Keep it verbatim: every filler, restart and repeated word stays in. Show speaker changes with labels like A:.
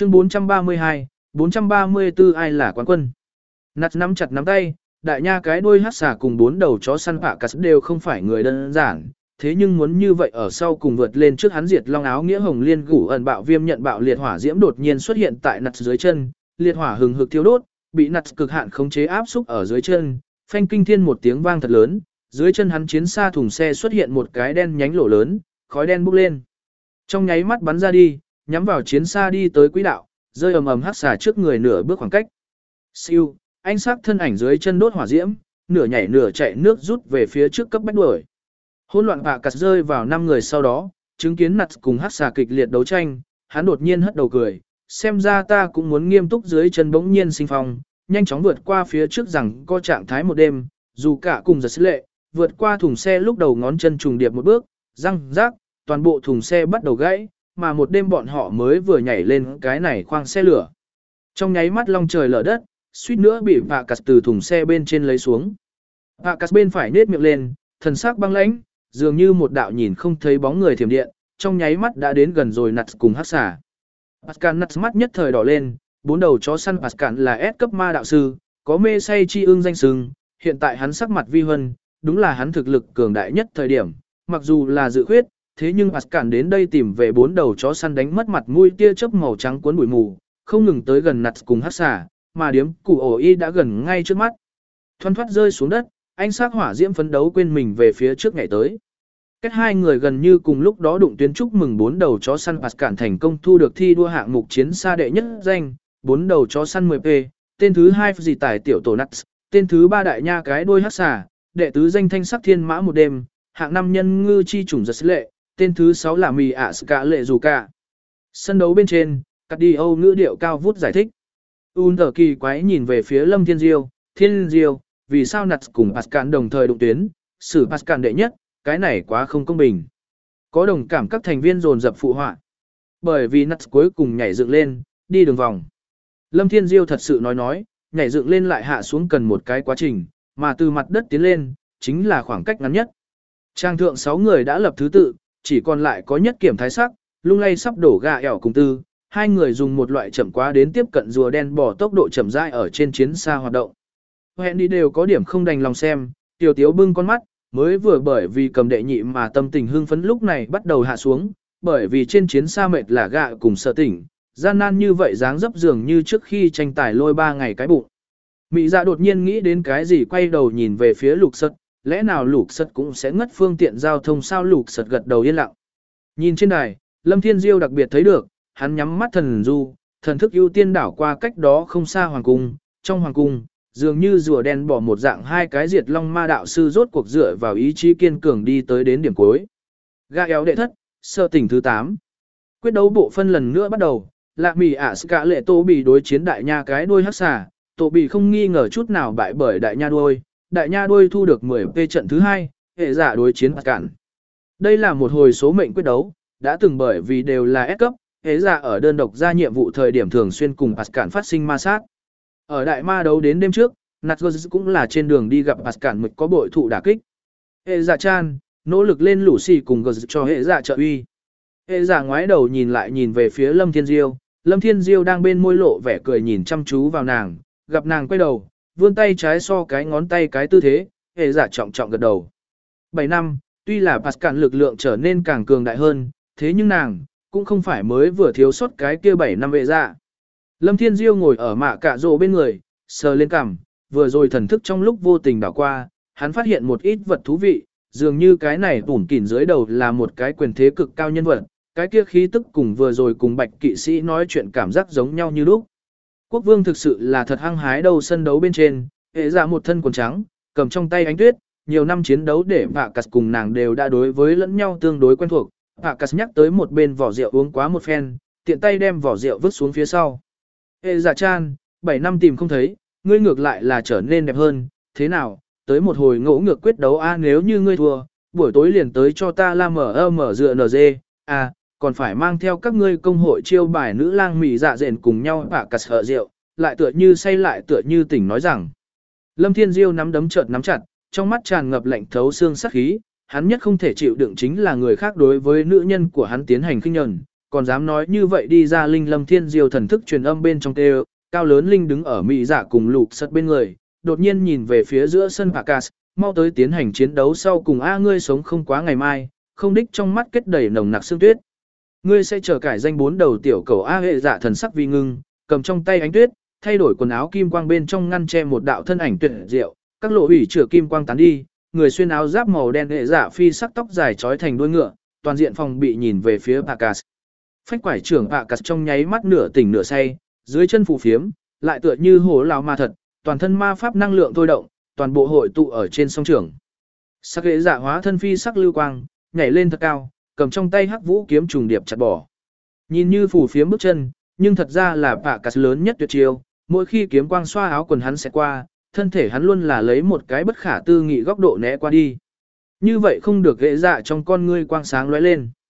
A: Chương bốn trăm ba mươi hai, bốn trăm ba mươi tư ai là quán quân? Nặt nắm chặt nắm tay, đại nha cái đuôi hắc xà cùng bốn đầu chó săn bạ cà đều không phải người đơn giản, thế nhưng muốn như vậy ở sau cùng vượt lên trước hắn diệt long áo nghĩa hồng liên gủ ẩn bạo viêm nhận bạo liệt hỏa diễm đột nhiên xuất hiện tại nặt dưới chân, liệt hỏa hừng hực thiêu đốt, bị nặt cực hạn khống chế áp xúc ở dưới chân, phanh kinh thiên một tiếng vang thật lớn, dưới chân hắn chiến xa thùng xe xuất hiện một cái đen nhánh lỗ lớn, khói đen bốc lên. Trong nháy mắt bắn ra đi, nhắm vào chiến xa đi tới quỹ đạo, rơi ầm ầm hắc xà trước người nửa bước khoảng cách. Siêu, ánh sắc thân ảnh dưới chân đốt hỏa diễm, nửa nhảy nửa chạy nước rút về phía trước cấp bách đuổi. Hỗn loạn bạ cặt rơi vào năm người sau đó, chứng kiến nặt cùng hắc xà kịch liệt đấu tranh, hắn đột nhiên hất đầu cười, xem ra ta cũng muốn nghiêm túc dưới chân bỗng nhiên sinh phong, nhanh chóng vượt qua phía trước rằng có trạng thái một đêm, dù cả cùng giật lệ, vượt qua thùng xe lúc đầu ngón chân trùng điệp một bước, răng rác, toàn bộ thùng xe bắt đầu gãy, mà một đêm bọn họ mới vừa nhảy lên cái này khoang xe lửa. Trong nháy mắt long trời lở đất, suýt nữa bị bạ cặt từ thùng xe bên trên lấy xuống. Bạ cặt bên phải nết miệng lên, thần sắc băng lãnh, dường như một đạo nhìn không thấy bóng người thiểm điện, trong nháy mắt đã đến gần rồi nặt cùng hắc xà. Pascal nặt mắt nhất thời đỏ lên, bốn đầu chó săn Pascal là S cấp ma đạo sư, có mê say chi ương danh sừng, hiện tại hắn sắc mặt vi huân, đúng là hắn thực lực cường đại nhất thời điểm, mặc dù là dự khuyết, thế nhưng Pascal đến đây tìm về bốn đầu chó săn đánh mất mặt mũi tia chớp màu trắng cuốn bụi mù, không ngừng tới gần nặt cùng hắc xà, mà điếm củ ổ y đã gần ngay trước mắt. Thoăn thoát rơi xuống đất, ánh sắc hỏa diễm phấn đấu quên mình về phía trước ngày tới. Cách hai người gần như cùng lúc đó đụng tuyến chúc mừng bốn đầu chó săn Pascal thành công thu được thi đua hạng mục chiến xa đệ nhất danh, bốn đầu chó săn mười P, tên thứ hai gì tài tiểu tổ Nuts, tên thứ ba đại nha cái đuôi hắc xà, đệ tứ danh thanh sắc thiên mã một đêm, hạng năm nhân ngư chi chủng giật lệ, tên thứ sáu là mì ạ ska lệ dù cả. Sân đấu bên trên, cắt đi Âu ngữ điệu cao vút giải thích. Un thở kỳ quái nhìn về phía Lâm Thiên Diêu, Thiên Diêu, vì sao Nuts cùng Pascal đồng thời đụng tuyến, xử Pascal đệ nhất, cái này quá không công bình. Có đồng cảm các thành viên dồn dập phụ họa. Bởi vì Nuts cuối cùng nhảy dựng lên, đi đường vòng. Lâm Thiên Diêu thật sự nói nói, nhảy dựng lên lại hạ xuống cần một cái quá trình, mà từ mặt đất tiến lên, chính là khoảng cách ngắn nhất. Trang thượng sáu người đã lập thứ tự, chỉ còn lại có nhất kiểm thái sắc, lung lay sắp đổ gà ẻo cùng tư, hai người dùng một loại chậm quá đến tiếp cận rùa đen bỏ tốc độ chậm rãi ở trên chiến xa hoạt động. Hẹn đi đều có điểm không đành lòng xem, tiểu tiếu bưng con mắt, mới vừa bởi vì cầm đệ nhị mà tâm tình hưng phấn lúc này bắt đầu hạ xuống, bởi vì trên chiến xa mệt là gạ cùng sợ tỉnh, gian nan như vậy dáng dấp dường như trước khi tranh tài lôi ba ngày cái bụng. Mị dạ đột nhiên nghĩ đến cái gì quay đầu nhìn về phía lục sật, lẽ nào lục sật cũng sẽ ngất phương tiện giao thông sao lục sật gật đầu yên lặng. Nhìn trên đài, Lâm Thiên Diêu đặc biệt thấy được, hắn nhắm mắt thần du, thần thức ưu tiên đảo qua cách đó không xa hoàng cung, trong hoàng cung, dường như rùa đen bỏ một dạng hai cái diệt long ma đạo sư rốt cuộc dựa vào ý chí kiên cường đi tới đến điểm cuối. Gà éo đệ thất, sơ tỉnh thứ tám. Quyết đấu bộ phân lần nữa bắt đầu, lạc mì ả ska lệ tô bị đối chiến đại nha cái đuôi hắc xà, tô bị không nghi ngờ chút nào bại bởi đại nha đuôi, đại nha đuôi thu được mười P trận thứ hai, hệ giả đối chiến cản. Đây là một hồi số mệnh quyết đấu, đã từng bởi vì đều là S cấp, hệ giả ở đơn độc ra nhiệm vụ thời điểm thường xuyên cùng Pascal phát sinh ma sát. Ở đại ma đấu đến đêm trước, Nuts cũng là trên đường đi gặp Pascal mực có bội thụ đả kích. Hệ giả chan, nỗ lực lên lũ xì cùng gờ cho hệ giả trợ uy. Hệ giả ngoái đầu nhìn lại nhìn về phía Lâm Thiên Diêu, Lâm Thiên Diêu đang bên môi lộ vẻ cười nhìn chăm chú vào nàng, gặp nàng quay đầu, vươn tay trái so cái ngón tay cái tư thế, hệ giả trọng trọng gật đầu. bảy năm, tuy là Pascal lực lượng trở nên càng cường đại hơn, thế nhưng nàng, cũng không phải mới vừa thiếu sót cái kia bảy năm vệ giả. Lâm Thiên Diêu ngồi ở mạ cạ rồ bên người, sờ lên cằm, vừa rồi thần thức trong lúc vô tình đảo qua, hắn phát hiện một ít vật thú vị, dường như cái này tủn kỉn dưới đầu là một cái quyền thế cực cao nhân vật, cái kia khí tức cùng vừa rồi cùng bạch kỵ sĩ nói chuyện cảm giác giống nhau như lúc. Quốc vương thực sự là thật hăng hái đầu sân đấu bên trên, hệ ra một thân quần trắng, cầm trong tay ánh tuyết, nhiều năm chiến đấu để Vạ Cắt cùng nàng đều đã đối với lẫn nhau tương đối quen thuộc. Vạ Cắt nhắc tới một bên vỏ rượu uống quá một phen, tiện tay đem vỏ rượu vứt xuống phía sau. Hệ dạ chan, bảy năm tìm không thấy, ngươi ngược lại là trở nên đẹp hơn, thế nào, tới một hồi ngỗ ngược quyết đấu a nếu như ngươi thua, buổi tối liền tới cho ta la mở mở dựa nz, à, còn phải mang theo các ngươi công hội chiêu bài nữ lang mị dạ dện cùng nhau Vạ Cắt hở rượu, lại tựa như say lại tựa như tỉnh nói rằng. Lâm Thiên Diêu nắm đấm chợt nắm chặt, trong mắt tràn ngập lạnh thấu xương sắc khí, hắn nhất không thể chịu đựng chính là người khác đối với nữ nhân của hắn tiến hành khinh nhẫn, còn dám nói như vậy đi ra linh lâm thiên diêu thần thức truyền âm bên trong kêu, cao lớn linh đứng ở mỹ dạ cùng lục sật bên người, đột nhiên nhìn về phía giữa sân Bacchus, mau tới tiến hành chiến đấu sau cùng a ngươi sống không quá ngày mai, không đích trong mắt kết đầy nồng nặc sương tuyết. Ngươi sẽ trở cải danh bốn đầu tiểu cầu a hệ dạ thần sắc vi ngưng, cầm trong tay ánh tuyết, thay đổi quần áo kim quang bên trong ngăn che một đạo thân ảnh tuyệt diệu, các lộ hủy chữa kim quang tán đi, người xuyên áo giáp màu đen hệ dạ phi sắc tóc dài trói thành đuôi ngựa, toàn diện phòng bị nhìn về phía Bacchus. Phách quải trưởng Bacchus trong nháy mắt nửa tỉnh nửa say, dưới chân phù phiếm, lại tựa như hổ lão ma thật, toàn thân ma pháp năng lượng thôi động, toàn bộ hội tụ ở trên song trường. Sắc hệ dạ hóa thân phi sắc lưu quang, nhảy lên thật cao, cầm trong tay hắc vũ kiếm trùng điệp chặt bỏ. Nhìn như phù phiếm bước chân, nhưng thật ra là Bacchus lớn nhất tuyệt chiêu, mỗi khi kiếm quang xoa áo quần hắn sẽ qua, thân thể hắn luôn là lấy một cái bất khả tư nghị góc độ né qua đi. Như vậy không được ghệ dạ trong con ngươi quang sáng lóe lên.